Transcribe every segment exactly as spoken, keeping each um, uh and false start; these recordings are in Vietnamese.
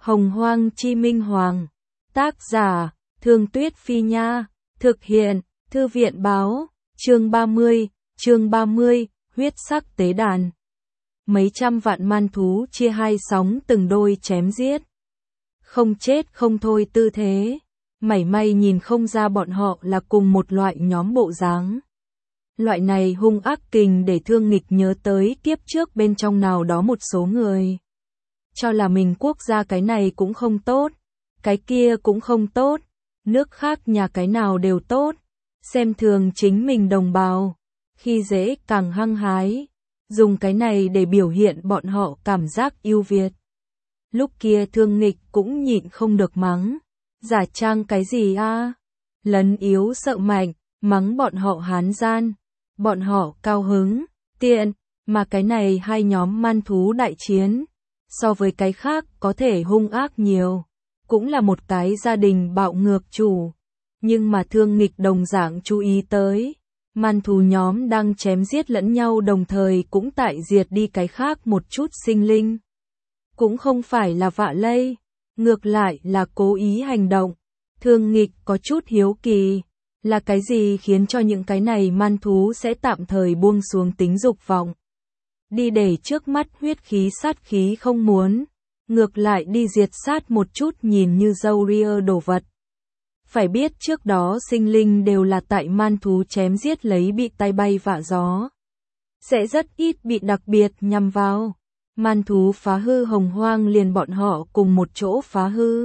Hồng Hoang Chi Minh Hoàng. Tác giả, Thương Tuyết Phi Nha. Thực hiện, Thư viện Báo. Chương ba mươi, chương ba mươi, huyết sắc tế đàn. Mấy trăm vạn man thú chia hai sóng từng đôi chém giết. Không chết không thôi tư thế. Mảy may nhìn không ra bọn họ là cùng một loại nhóm bộ dáng. Loại này hung ác kình để Thương Nghịch nhớ tới kiếp trước bên trong nào đó một số người. Cho là mình quốc gia cái này cũng không tốt, cái kia cũng không tốt, nước khác nhà cái nào đều tốt, xem thường chính mình đồng bào, khi dễ càng hăng hái, dùng cái này để biểu hiện bọn họ cảm giác ưu việt. Lúc kia Thương Nghịch cũng nhịn không được mắng, giả trang cái gì a? Lấn yếu sợ mạnh, mắng bọn họ hán gian, bọn họ cao hứng, tiện, mà cái này hai nhóm man thú đại chiến, so với cái khác có thể hung ác nhiều, cũng là một cái gia đình bạo ngược chủ, nhưng mà Thương Nghịch đồng dạng chú ý tới, man thú nhóm đang chém giết lẫn nhau đồng thời cũng tại diệt đi cái khác một chút sinh linh. Cũng không phải là vạ lây, ngược lại là cố ý hành động. Thương Nghịch có chút hiếu kỳ, là cái gì khiến cho những cái này man thú sẽ tạm thời buông xuống tính dục vọng. Đi để trước mắt huyết khí sát khí không muốn, ngược lại đi diệt sát một chút nhìn như dâu ria đồ vật. Phải biết trước đó sinh linh đều là tại man thú chém giết lấy bị tay bay vạ gió. Sẽ rất ít bị đặc biệt nhằm vào. Man thú phá hư hồng hoang liền bọn họ cùng một chỗ phá hư.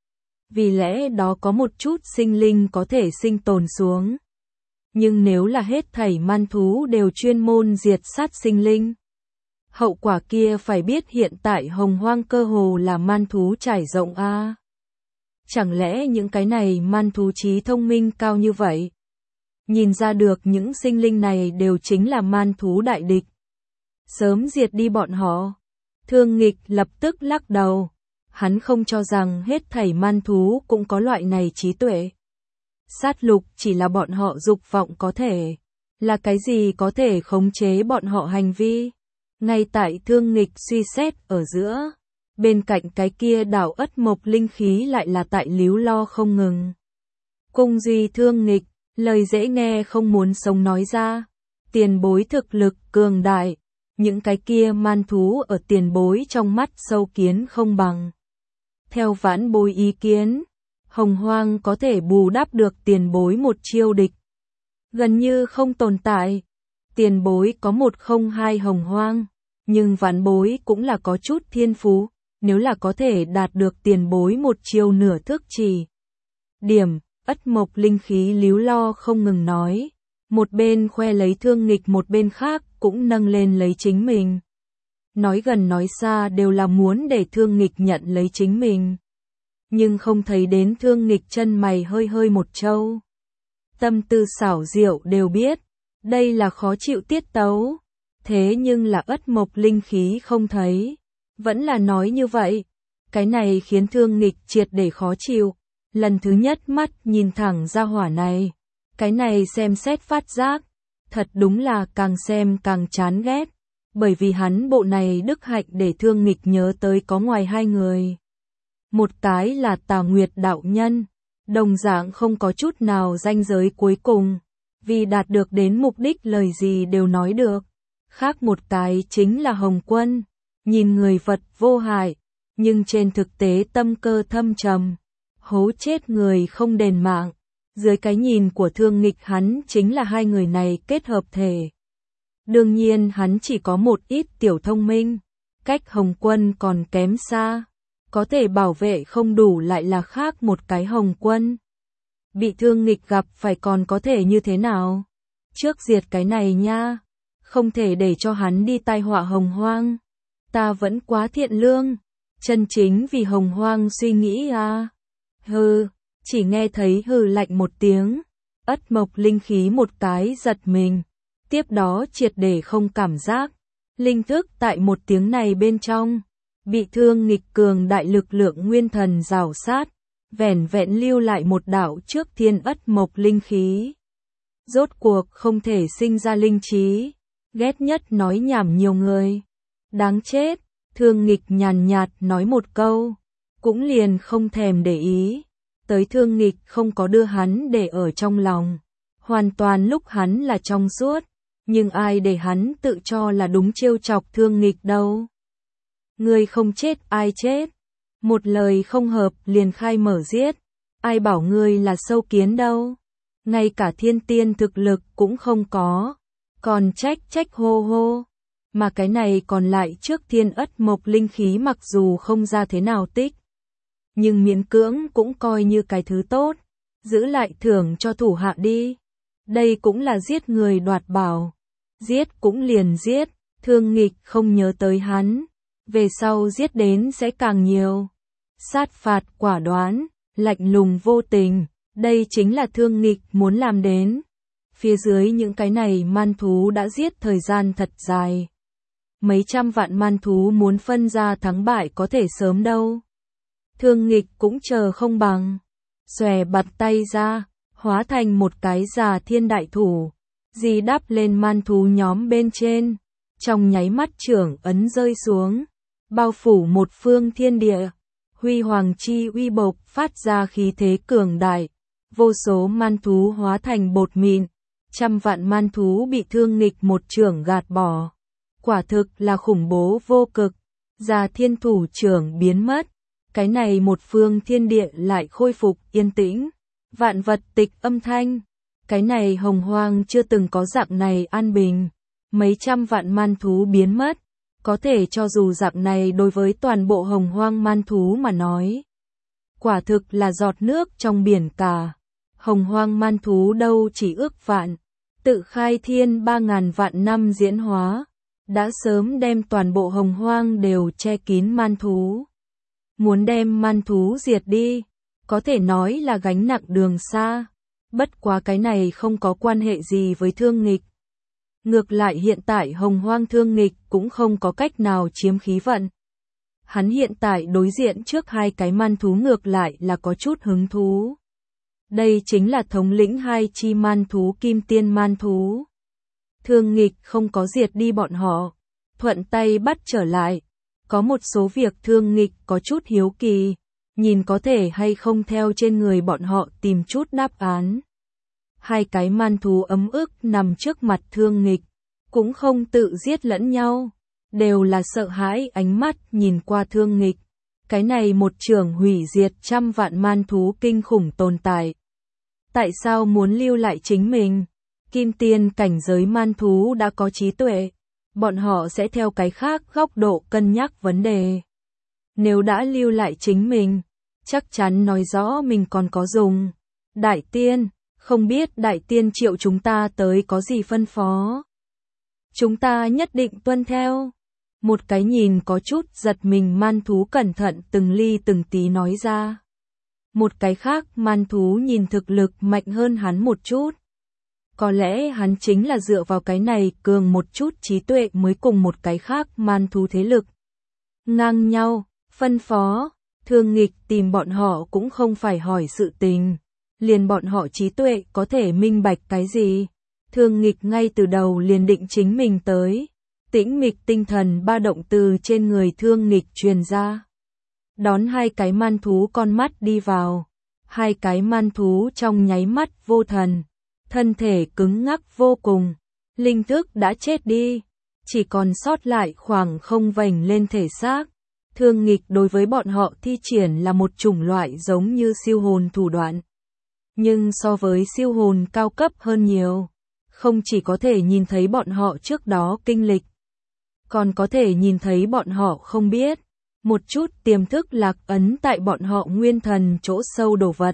Vì lẽ đó có một chút sinh linh có thể sinh tồn xuống. Nhưng nếu là hết thảy man thú đều chuyên môn diệt sát sinh linh, hậu quả kia phải biết hiện tại hồng hoang cơ hồ là man thú trải rộng a. À. Chẳng lẽ những cái này man thú trí thông minh cao như vậy? Nhìn ra được những sinh linh này đều chính là man thú đại địch. Sớm diệt đi bọn họ. Thương Nghịch lập tức lắc đầu. Hắn không cho rằng hết thảy man thú cũng có loại này trí tuệ. Sát lục chỉ là bọn họ dục vọng có thể. Là cái gì có thể khống chế bọn họ hành vi? Ngay tại Thương Nghịch suy xét ở giữa, bên cạnh cái kia đảo ất mộc linh khí lại là tại líu lo không ngừng. Cung duy Thương Nghịch, lời dễ nghe không muốn sống nói ra, tiền bối thực lực cường đại, những cái kia man thú ở tiền bối trong mắt sâu kiến không bằng. Theo vãn bối ý kiến, hồng hoang có thể bù đắp được tiền bối một chiêu địch. Gần như không tồn tại. Tiền bối có một không hai hồng hoang, nhưng vãn bối cũng là có chút thiên phú, nếu là có thể đạt được tiền bối một chiêu nửa thức chỉ. Điểm, ất mộc linh khí líu lo không ngừng nói, một bên khoe lấy Thương Nghịch một bên khác cũng nâng lên lấy chính mình. Nói gần nói xa đều là muốn để Thương Nghịch nhận lấy chính mình. Nhưng không thấy đến Thương Nghịch chân mày hơi hơi một trâu. Tâm tư xảo diệu đều biết. Đây là khó chịu tiết tấu, thế nhưng là ất mộc linh khí không thấy, vẫn là nói như vậy, cái này khiến Thương Nghịch triệt để khó chịu, lần thứ nhất mắt nhìn thẳng ra hỏa này, cái này xem xét phát giác, thật đúng là càng xem càng chán ghét, bởi vì hắn bộ này đức hạnh để Thương Nghịch nhớ tới có ngoài hai người. Một cái là Tà Nguyệt đạo nhân, đồng dạng không có chút nào ranh giới cuối cùng. Vì đạt được đến mục đích lời gì đều nói được. Khác một cái chính là Hồng Quân, nhìn người vật vô hại, nhưng trên thực tế tâm cơ thâm trầm, hố chết người không đền mạng. Dưới cái nhìn của Thương Nghịch hắn chính là hai người này kết hợp thể. Đương nhiên hắn chỉ có một ít tiểu thông minh, cách Hồng Quân còn kém xa, có thể bảo vệ không đủ lại là khác một cái Hồng Quân. Bị Thương Nghịch gặp phải còn có thể như thế nào? Trước diệt cái này nha, không thể để cho hắn đi tai họa hồng hoang. Ta vẫn quá thiện lương, chân chính vì hồng hoang suy nghĩ à. Hừ, chỉ nghe thấy hừ lạnh một tiếng, ất mộc linh khí một cái giật mình, tiếp đó triệt để không cảm giác. Linh thức tại một tiếng này bên trong, bị Thương Nghịch cường đại lực lượng nguyên thần rào sát. Vẻn vẹn lưu lại một đạo trước thiên ất mộc linh khí. Rốt cuộc không thể sinh ra linh trí, ghét nhất nói nhảm nhiều người. Đáng chết, Thương Nghịch nhàn nhạt nói một câu, cũng liền không thèm để ý. Tới Thương Nghịch không có đưa hắn để ở trong lòng. Hoàn toàn lúc hắn là trong suốt. Nhưng ai để hắn tự cho là đúng trêu chọc Thương Nghịch đâu. Ngươi không chết ai chết. Một lời không hợp liền khai mở giết. Ai bảo ngươi là sâu kiến đâu. Ngay cả thiên tiên thực lực cũng không có. Còn trách trách hô hô. Mà cái này còn lại trước thiên ất mộc linh khí mặc dù không ra thế nào tích. Nhưng miễn cưỡng cũng coi như cái thứ tốt. Giữ lại thưởng cho thủ hạ đi. Đây cũng là giết người đoạt bảo. Giết cũng liền giết. Thương Nghịch không nhớ tới hắn. Về sau giết đến sẽ càng nhiều. Sát phạt quả đoán. Lạnh lùng vô tình. Đây chính là Thương Nghịch muốn làm đến. Phía dưới những cái này man thú đã giết thời gian thật dài. Mấy trăm vạn man thú muốn phân ra thắng bại có thể sớm đâu. Thương Nghịch cũng chờ không bằng. Xòe bật tay ra, hóa thành một cái già thiên đại thủ. Dì đáp lên man thú nhóm bên trên. Trong nháy mắt trưởng ấn rơi xuống. Bao phủ một phương thiên địa. Huy hoàng chi uy bộc phát ra khí thế cường đại. Vô số man thú hóa thành bột mịn. Trăm vạn man thú bị Thương Nghịch một trưởng gạt bỏ. Quả thực là khủng bố vô cực. Già thiên thủ trưởng biến mất. Cái này một phương thiên địa lại khôi phục yên tĩnh. Vạn vật tịch âm thanh. Cái này hồng hoang chưa từng có dạng này an bình. Mấy trăm vạn man thú biến mất. Có thể cho dù dạng này đối với toàn bộ hồng hoang man thú mà nói. Quả thực là giọt nước trong biển cả. Hồng hoang man thú đâu chỉ ước vạn. Tự khai thiên ba ngàn vạn năm diễn hóa. Đã sớm đem toàn bộ hồng hoang đều che kín man thú. Muốn đem man thú diệt đi. Có thể nói là gánh nặng đường xa. Bất quá cái này không có quan hệ gì với Thương Nghịch. Ngược lại hiện tại hồng hoang Thương Nghịch cũng không có cách nào chiếm khí vận. Hắn hiện tại đối diện trước hai cái man thú ngược lại là có chút hứng thú. Đây chính là thống lĩnh hai chi man thú kim tiên man thú. Thương Nghịch không có diệt đi bọn họ. Thuận tay bắt trở lại. Có một số việc Thương Nghịch có chút hiếu kỳ. Nhìn có thể hay không theo trên người bọn họ tìm chút đáp án. Hai cái man thú ấm ức nằm trước mặt Thương Nghịch. Cũng không tự giết lẫn nhau. Đều là sợ hãi ánh mắt nhìn qua Thương Nghịch. Cái này một trường hủy diệt trăm vạn man thú kinh khủng tồn tại. Tại sao muốn lưu lại chính mình? Kim tiên cảnh giới man thú đã có trí tuệ. Bọn họ sẽ theo cái khác góc độ cân nhắc vấn đề. Nếu đã lưu lại chính mình, chắc chắn nói rõ mình còn có dùng. Đại tiên, không biết đại tiên triệu chúng ta tới có gì phân phó. Chúng ta nhất định tuân theo. Một cái nhìn có chút giật mình man thú cẩn thận từng ly từng tí nói ra. Một cái khác man thú nhìn thực lực mạnh hơn hắn một chút. Có lẽ hắn chính là dựa vào cái này cường một chút trí tuệ mới cùng một cái khác man thú thế lực. Ngang nhau, phân phó, Thương Nghịch tìm bọn họ cũng không phải hỏi sự tình. Liền bọn họ trí tuệ có thể minh bạch cái gì. Thương Nghịch ngay từ đầu liền định chính mình tới. Tĩnh mịch tinh thần ba động từ trên người Thương Nghịch truyền ra. Đón hai cái man thú con mắt đi vào. Hai cái man thú trong nháy mắt vô thần. Thân thể cứng ngắc vô cùng. Linh thức đã chết đi. Chỉ còn sót lại khoảng không vành lên thể xác. Thương Nghịch đối với bọn họ thi triển là một chủng loại giống như siêu hồn thủ đoạn. Nhưng so với siêu hồn cao cấp hơn nhiều. Không chỉ có thể nhìn thấy bọn họ trước đó kinh lịch. Còn có thể nhìn thấy bọn họ không biết. Một chút tiềm thức lạc ấn tại bọn họ nguyên thần chỗ sâu đồ vật.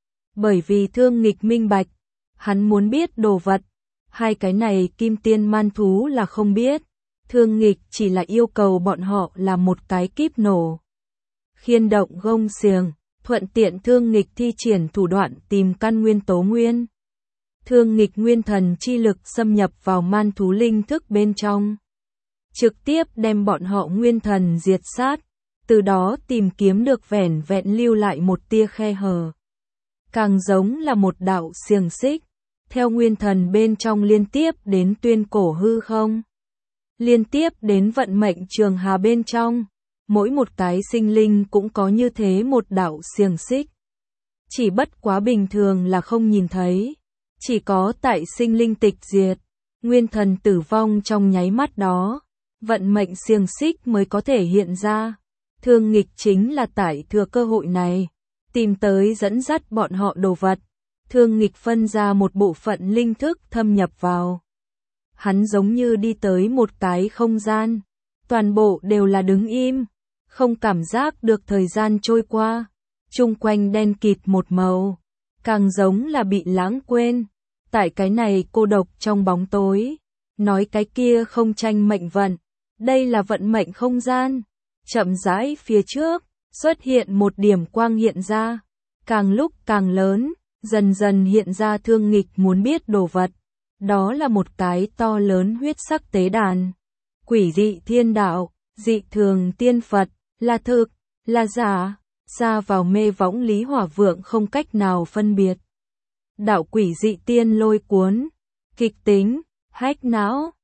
Bởi vì Thương Nghịch minh bạch. Hắn muốn biết đồ vật. Hai cái này kim tiên man thú là không biết. Thương Nghịch chỉ là yêu cầu bọn họ là một cái kíp nổ. Khiên động gông xiềng. Thuận tiện Thương Nghịch thi triển thủ đoạn tìm căn nguyên tố nguyên. Thương Nghịch nguyên thần chi lực xâm nhập vào man thú linh thức bên trong. Trực tiếp đem bọn họ nguyên thần diệt sát. Từ đó tìm kiếm được vẻn vẹn lưu lại một tia khe hở. Càng giống là một đạo xiềng xích. Theo nguyên thần bên trong liên tiếp đến tuyên cổ hư không. Liên tiếp đến vận mệnh trường hà bên trong. mỗi một cái sinh linh cũng có như thế một đạo xiềng xích. Chỉ bất quá bình thường là không nhìn thấy, chỉ có tại sinh linh tịch diệt, nguyên thần tử vong trong nháy mắt đó, vận mệnh xiềng xích mới có thể hiện ra. Thương Nghịch chính là tại thừa cơ hội này, tìm tới dẫn dắt bọn họ đồ vật. Thương Nghịch phân ra một bộ phận linh thức thâm nhập vào. Hắn giống như đi tới một cái không gian, toàn bộ đều là đứng im, không cảm giác được thời gian trôi qua, chung quanh đen kịt một màu, càng giống là bị lãng quên. Tại cái này cô độc trong bóng tối, nói cái kia không tranh mệnh vận, đây là vận mệnh không gian. Chậm rãi phía trước, xuất hiện một điểm quang hiện ra, càng lúc càng lớn, dần dần hiện ra Thương Nghịch muốn biết đồ vật. Đó là một cái to lớn huyết sắc tế đàn. Quỷ dị thiên đạo, dị thường tiên Phật, là thực, là giả, xa vào mê võng Lý Hỏa Vượng không cách nào phân biệt. Đạo quỷ dị tiên lôi cuốn, kịch tính, hách não,